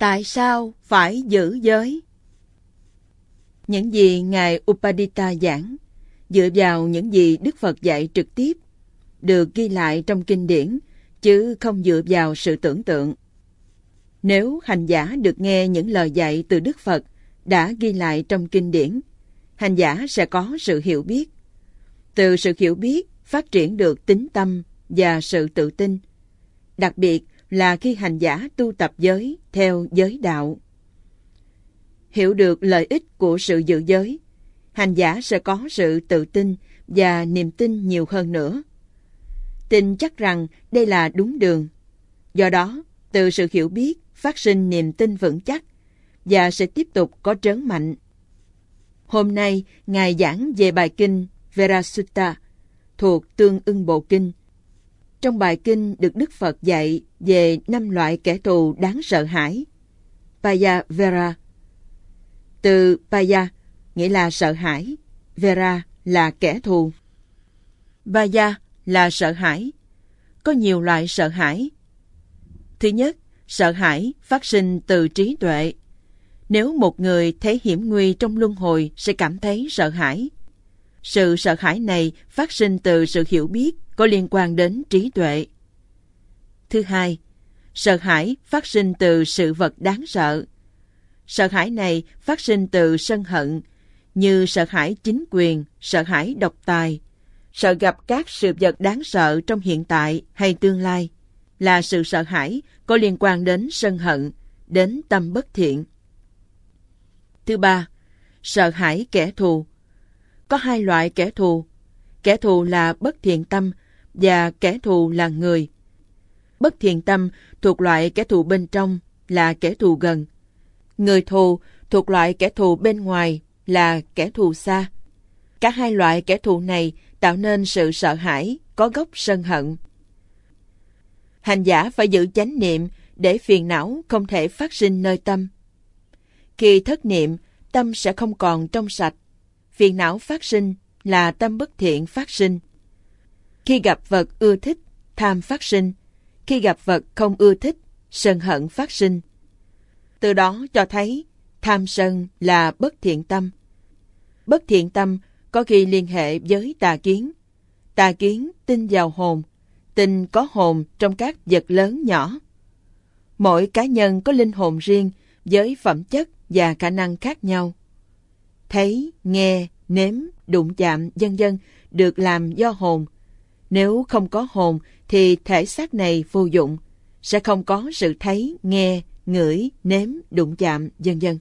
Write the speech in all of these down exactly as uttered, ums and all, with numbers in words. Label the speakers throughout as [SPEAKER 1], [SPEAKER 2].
[SPEAKER 1] Tại sao phải giữ giới? Những gì Ngài Upadita giảng, dựa vào những gì Đức Phật dạy trực tiếp, được ghi lại trong kinh điển, chứ không dựa vào sự tưởng tượng. Nếu hành giả được nghe những lời dạy từ Đức Phật đã ghi lại trong kinh điển, hành giả sẽ có sự hiểu biết. Từ sự hiểu biết phát triển được tín tâm và sự tự tin, đặc biệt là khi hành giả tu tập giới theo giới đạo. Hiểu được lợi ích của sự giữ giới, hành giả sẽ có sự tự tin và niềm tin nhiều hơn nữa. Tin chắc rằng đây là đúng đường. Do đó, từ sự hiểu biết phát sinh niềm tin vững chắc và sẽ tiếp tục có trớn mạnh. Hôm nay, Ngài giảng về bài kinh Verasutta thuộc Tương ưng Bộ Kinh. Trong bài kinh được Đức Phật dạy về năm loại kẻ thù đáng sợ hãi. Paya Vera. Từ Paya nghĩa là sợ hãi, Vera là kẻ thù. Paya là sợ hãi. Có nhiều loại sợ hãi. Thứ nhất, sợ hãi phát sinh từ trí tuệ. Nếu một người thấy hiểm nguy trong luân hồi sẽ cảm thấy sợ hãi. Sự sợ hãi này phát sinh từ sự hiểu biết có liên quan đến trí tuệ. Thứ hai, sợ hãi phát sinh từ sự vật đáng sợ. Sợ hãi này phát sinh từ sân hận, như sợ hãi chính quyền, sợ hãi độc tài, sợ gặp các sự vật đáng sợ trong hiện tại hay tương lai, là sự sợ hãi có liên quan đến sân hận, đến tâm bất thiện. Thứ ba, sợ hãi kẻ thù. Có hai loại kẻ thù. Kẻ thù là bất thiện tâm và kẻ thù là người. Bất thiện tâm thuộc loại kẻ thù bên trong là kẻ thù gần. Người thù thuộc loại kẻ thù bên ngoài là kẻ thù xa. Cả hai loại kẻ thù này tạo nên sự sợ hãi có gốc sân hận. Hành giả phải giữ chánh niệm để phiền não không thể phát sinh nơi tâm. Khi thất niệm, tâm sẽ không còn trong sạch. Phiền não phát sinh là tâm bất thiện phát sinh. Khi gặp vật ưa thích, tham phát sinh. Khi gặp vật không ưa thích, sân hận phát sinh. Từ đó cho thấy tham sân là bất thiện tâm. Bất thiện tâm có khi liên hệ với tà kiến. Tà kiến tin vào hồn, tin có hồn trong các vật lớn nhỏ. Mỗi cá nhân có linh hồn riêng với phẩm chất và khả năng khác nhau. Thấy, nghe, nếm, đụng chạm, vân vân được làm do hồn. Nếu không có hồn thì thể xác này vô dụng, sẽ không có sự thấy, nghe, ngửi, nếm, đụng chạm, vân vân.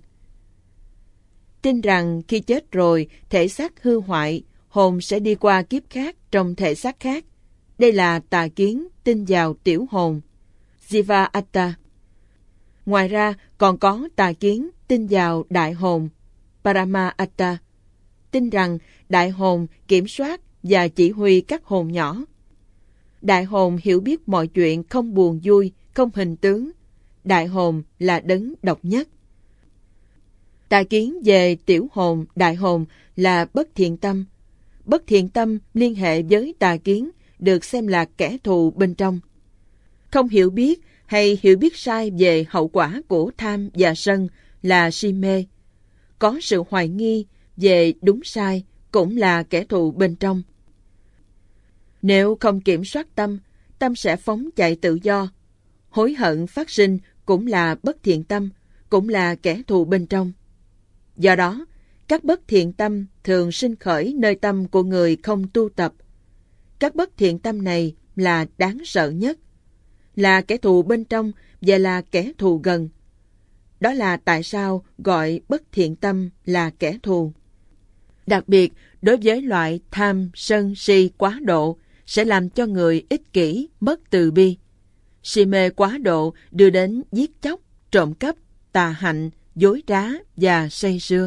[SPEAKER 1] Tin rằng khi chết rồi, thể xác hư hoại, hồn sẽ đi qua kiếp khác trong thể xác khác. Đây là tà kiến tin vào tiểu hồn, Jiva Atta. Ngoài ra còn có tà kiến tin vào đại hồn, Parama Atta, tin rằng đại hồn kiểm soát và chỉ huy các hồn nhỏ. Đại hồn hiểu biết mọi chuyện không buồn vui, không hình tướng. Đại hồn là đấng độc nhất. Tà kiến về tiểu hồn, đại hồn là bất thiện tâm. Bất thiện tâm liên hệ với tà kiến được xem là kẻ thù bên trong. Không hiểu biết hay hiểu biết sai về hậu quả của tham và sân là si mê. Có sự hoài nghi về đúng sai cũng là kẻ thù bên trong. Nếu không kiểm soát tâm, tâm sẽ phóng chạy tự do. Hối hận phát sinh cũng là bất thiện tâm, cũng là kẻ thù bên trong. Do đó, các bất thiện tâm thường sinh khởi nơi tâm của người không tu tập. Các bất thiện tâm này là đáng sợ nhất, là kẻ thù bên trong và là kẻ thù gần. Đó là tại sao gọi bất thiện tâm là kẻ thù. Đặc biệt, đối với loại tham, sân, si quá độ sẽ làm cho người ích kỷ, mất từ bi. Si mê quá độ đưa đến giết chóc, trộm cắp, tà hạnh, dối trá và say sưa.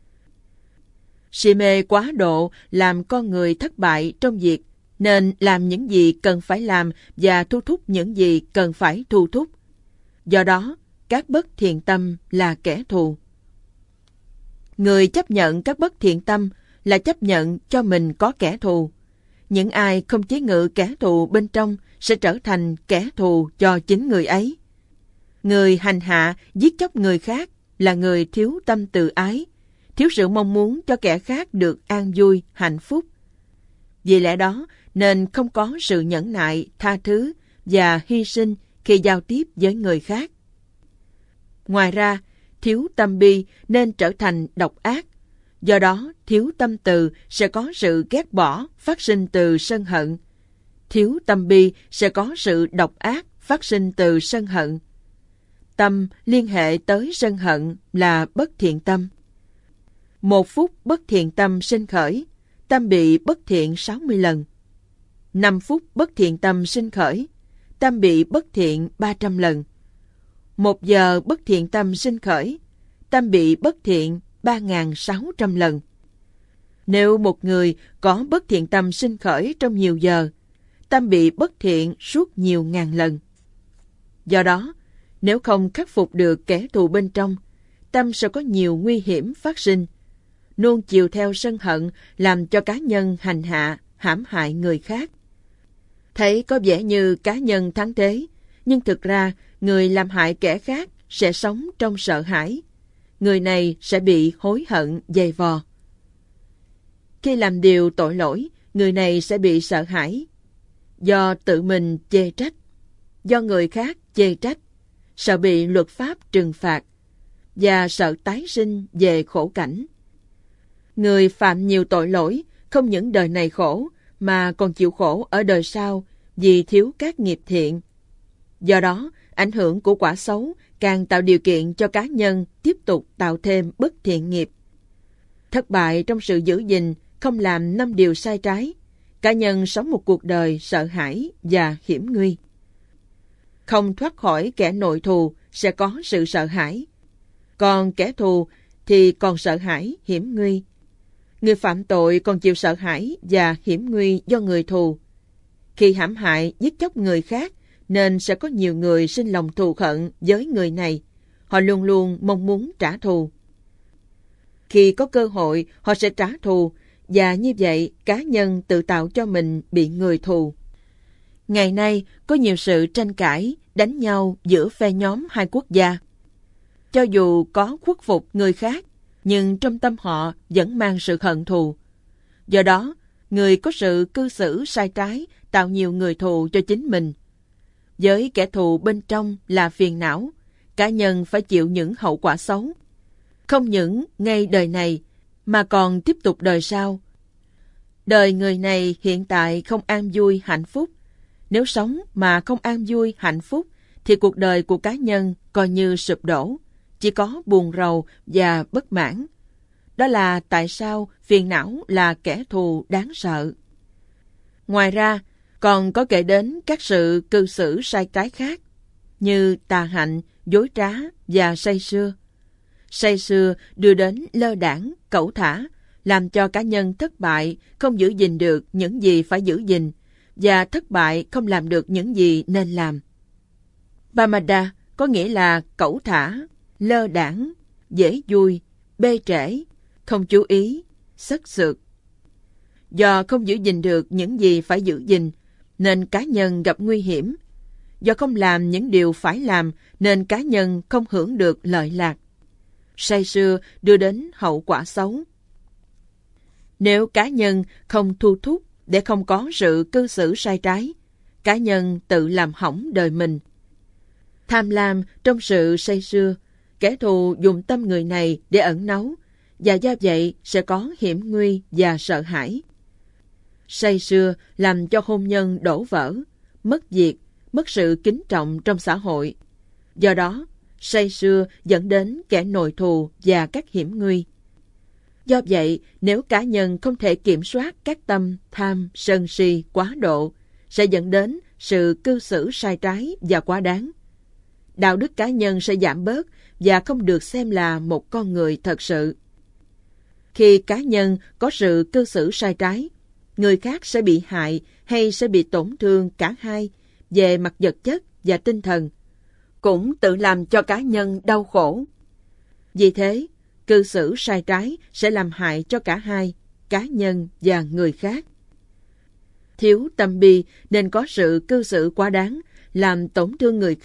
[SPEAKER 1] Si mê quá độ làm con người thất bại trong việc nên làm những gì cần phải làm và thu thúc những gì cần phải thu thúc. Do đó, các bất thiện tâm là kẻ thù. Người chấp nhận các bất thiện tâm là chấp nhận cho mình có kẻ thù. Những ai không chế ngự kẻ thù bên trong sẽ trở thành kẻ thù cho chính người ấy. Người hành hạ, giết chóc người khác là người thiếu tâm từ ái, thiếu sự mong muốn cho kẻ khác được an vui, hạnh phúc. Vì lẽ đó nên không có sự nhẫn nại, tha thứ và hy sinh khi giao tiếp với người khác. Ngoài ra, thiếu tâm bi nên trở thành độc ác. Do đó, thiếu tâm từ sẽ có sự ghét bỏ phát sinh từ sân hận. Thiếu tâm bi sẽ có sự độc ác phát sinh từ sân hận. Tâm liên hệ tới sân hận là bất thiện tâm. Một phút bất thiện tâm sinh khởi, tâm bị bất thiện sáu mươi lần. Năm phút bất thiện tâm sinh khởi, tâm bị bất thiện ba trăm lần. Một giờ bất thiện tâm sinh khởi, tâm bị bất thiện ba nghìn sáu trăm lần. Nếu một người có bất thiện tâm sinh khởi trong nhiều giờ, tâm bị bất thiện suốt nhiều ngàn lần. Do đó, nếu không khắc phục được kẻ thù bên trong, tâm sẽ có nhiều nguy hiểm phát sinh, nuông chiều theo sân hận làm cho cá nhân hành hạ, hãm hại người khác. Thấy có vẻ như cá nhân thắng thế, nhưng thực ra người làm hại kẻ khác sẽ sống trong sợ hãi. Người này sẽ bị hối hận dày vò. Khi làm điều tội lỗi, người này sẽ bị sợ hãi. Do tự mình chê trách, do người khác chê trách, sợ bị luật pháp trừng phạt, và sợ tái sinh về khổ cảnh. Người phạm nhiều tội lỗi, không những đời này khổ, mà còn chịu khổ ở đời sau vì thiếu các nghiệp thiện. Do đó, ảnh hưởng của quả xấu càng tạo điều kiện cho cá nhân tiếp tục tạo thêm bất thiện nghiệp. Thất bại trong sự giữ gìn, không làm năm điều sai trái, cá nhân sống một cuộc đời sợ hãi và hiểm nguy. Không thoát khỏi kẻ nội thù sẽ có sự sợ hãi, còn kẻ thù thì còn sợ hãi, hiểm nguy. Người phạm tội còn chịu sợ hãi và hiểm nguy do người thù. Khi hãm hại, giết chóc người khác, nên sẽ có nhiều người sinh lòng thù hận với người này. Họ luôn luôn mong muốn trả thù. Khi có cơ hội, họ sẽ trả thù, và như vậy cá nhân tự tạo cho mình bị người thù. Ngày nay có nhiều sự tranh cãi, đánh nhau giữa phe nhóm hai quốc gia. Cho dù có khuất phục người khác, nhưng trong tâm họ vẫn mang sự hận thù. Do đó, người có sự cư xử sai trái tạo nhiều người thù cho chính mình. Với kẻ thù bên trong là phiền não, cá nhân phải chịu những hậu quả xấu. Không những ngay đời này, mà còn tiếp tục đời sau. Đời người này hiện tại không an vui hạnh phúc. Nếu sống mà không an vui hạnh phúc, thì cuộc đời của cá nhân coi như sụp đổ, chỉ có buồn rầu và bất mãn. Đó là tại sao phiền não là kẻ thù đáng sợ. Ngoài ra, còn có kể đến các sự cư xử sai trái khác, như tà hạnh, dối trá và say sưa. Say sưa đưa đến lơ đãng, cẩu thả, làm cho cá nhân thất bại, không giữ gìn được những gì phải giữ gìn, và thất bại không làm được những gì nên làm. Pamada có nghĩa là cẩu thả, lơ đãng, dễ vui, bê trễ, không chú ý, sất sượt. Do không giữ gìn được những gì phải giữ gìn, nên cá nhân gặp nguy hiểm. Do không làm những điều phải làm, nên cá nhân không hưởng được lợi lạc. Say sưa đưa đến hậu quả xấu. Nếu cá nhân không thu thúc để không có sự cư xử sai trái, cá nhân tự làm hỏng đời mình. Tham lam trong sự say sưa, kẻ thù dùng tâm người này để ẩn náu, và do vậy sẽ có hiểm nguy và sợ hãi. Say sưa làm cho hôn nhân đổ vỡ, mất việc, mất sự kính trọng trong xã hội. Do đó, say sưa dẫn đến kẻ nội thù và các hiểm nguy. Do vậy, nếu cá nhân không thể kiểm soát các tâm tham, sân si quá độ, sẽ dẫn đến sự cư xử sai trái và quá đáng. Đạo đức cá nhân sẽ giảm bớt và không được xem là một con người thật sự. Khi cá nhân có sự cư xử sai trái, người khác sẽ bị hại hay sẽ bị tổn thương cả hai về mặt vật chất và tinh thần, cũng tự làm cho cá nhân đau khổ. Vì thế, cư xử sai trái sẽ làm hại cho cả hai, cá nhân và người khác. Thiếu tâm bi nên có sự cư xử quá đáng, làm tổn thương người khác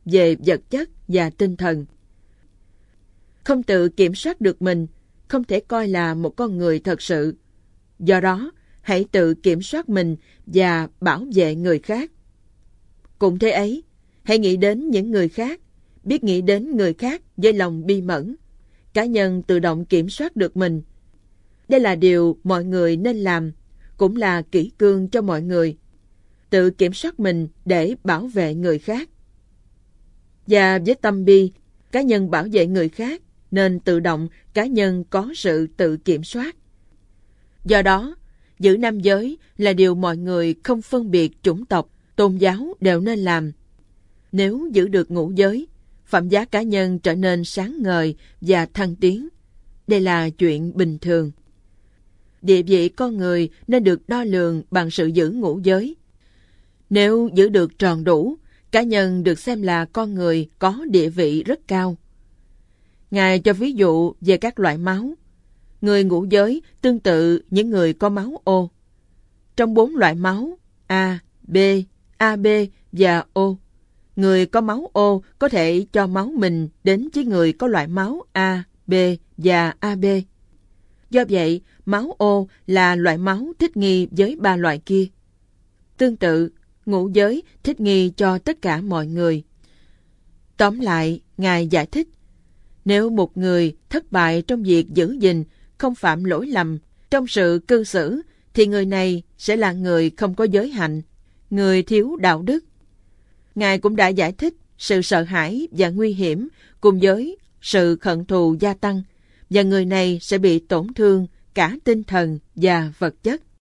[SPEAKER 1] về vật chất và tinh thần. Không tự kiểm soát được mình, không thể coi là một con người thật sự. Do đó, hãy tự kiểm soát mình và bảo vệ người khác. Cũng thế ấy, hãy nghĩ đến những người khác, biết nghĩ đến người khác với lòng bi mẫn. Cá nhân tự động kiểm soát được mình. Đây là điều mọi người nên làm, cũng là kỷ cương cho mọi người. Tự kiểm soát mình để bảo vệ người khác. Và với tâm bi, cá nhân bảo vệ người khác, nên tự động cá nhân có sự tự kiểm soát. Do đó, giữ nam giới là điều mọi người không phân biệt chủng tộc, tôn giáo đều nên làm. Nếu giữ được ngũ giới, phẩm giá cá nhân trở nên sáng ngời và thăng tiến. Đây là chuyện bình thường. Địa vị con người nên được đo lường bằng sự giữ ngũ giới. Nếu giữ được tròn đủ, cá nhân được xem là con người có địa vị rất cao. Ngài cho ví dụ về các loại máu. Người ngũ giới tương tự những người có máu O. Trong bốn loại máu A, B, a bê và O, người có máu O có thể cho máu mình đến với người có loại máu A, B và a bê. Do vậy, máu O là loại máu thích nghi với ba loại kia. Tương tự, ngũ giới thích nghi cho tất cả mọi người. Tóm lại, Ngài giải thích, nếu một người thất bại trong việc giữ gìn, không phạm lỗi lầm trong sự cư xử, thì người này sẽ là người không có giới hạnh, người thiếu đạo đức. Ngài cũng đã giải thích sự sợ hãi và nguy hiểm cùng với sự hận thù gia tăng, và người này sẽ bị tổn thương cả tinh thần và vật chất.